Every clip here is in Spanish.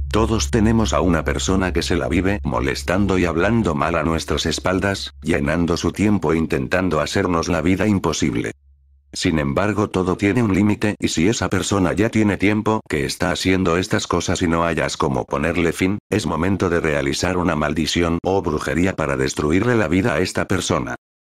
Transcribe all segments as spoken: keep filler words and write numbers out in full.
Todos tenemos a una persona que se la vive molestando y hablando mal a nuestras espaldas, llenando su tiempo intentando hacernos la vida imposible. Sin embargo, todo tiene un límite, y si esa persona ya tiene tiempo que está haciendo estas cosas y no hayas cómo ponerle fin, es momento de realizar una maldición o brujería para destruirle la vida a esta persona.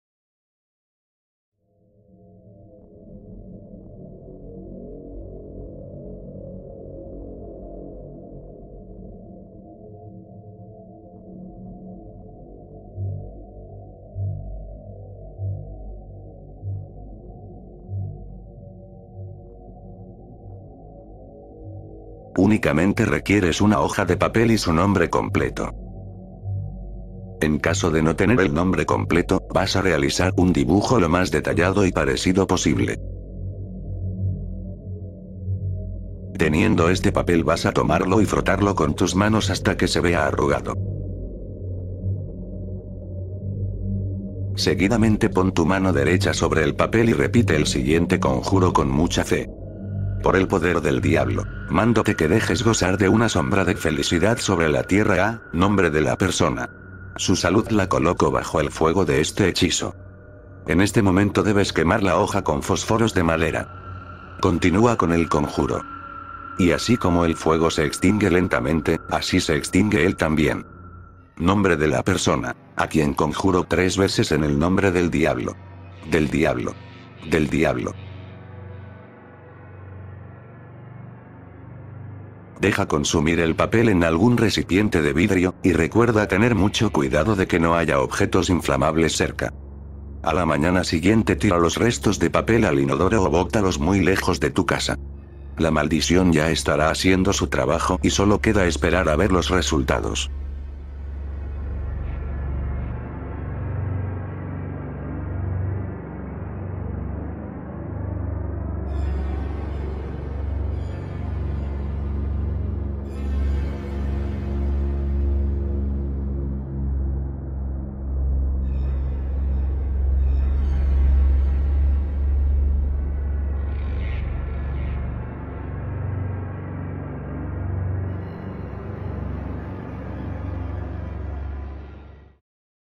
Únicamente requieres una hoja de papel y su nombre completo. En caso de no tener el nombre completo, vas a realizar un dibujo lo más detallado y parecido posible. Teniendo este papel vas a tomarlo y frotarlo con tus manos hasta que se vea arrugado. Seguidamente pon tu mano derecha sobre el papel y repite el siguiente conjuro con mucha fe. Por el poder del diablo, mándote que dejes gozar de una sombra de felicidad sobre la tierra a nombre de la persona. Su salud la coloco bajo el fuego de este hechizo. En este momento debes quemar la hoja con fósforos de madera. Continúa con el conjuro. Y así como el fuego se extingue lentamente, así se extingue él también. Nombre de la persona, a quien conjuro tres veces en el nombre del diablo. Del diablo. Del diablo. Deja consumir el papel en algún recipiente de vidrio, y recuerda tener mucho cuidado de que no haya objetos inflamables cerca. A la mañana siguiente tira los restos de papel al inodoro o bótalos muy lejos de tu casa. La maldición ya estará haciendo su trabajo y solo queda esperar a ver los resultados.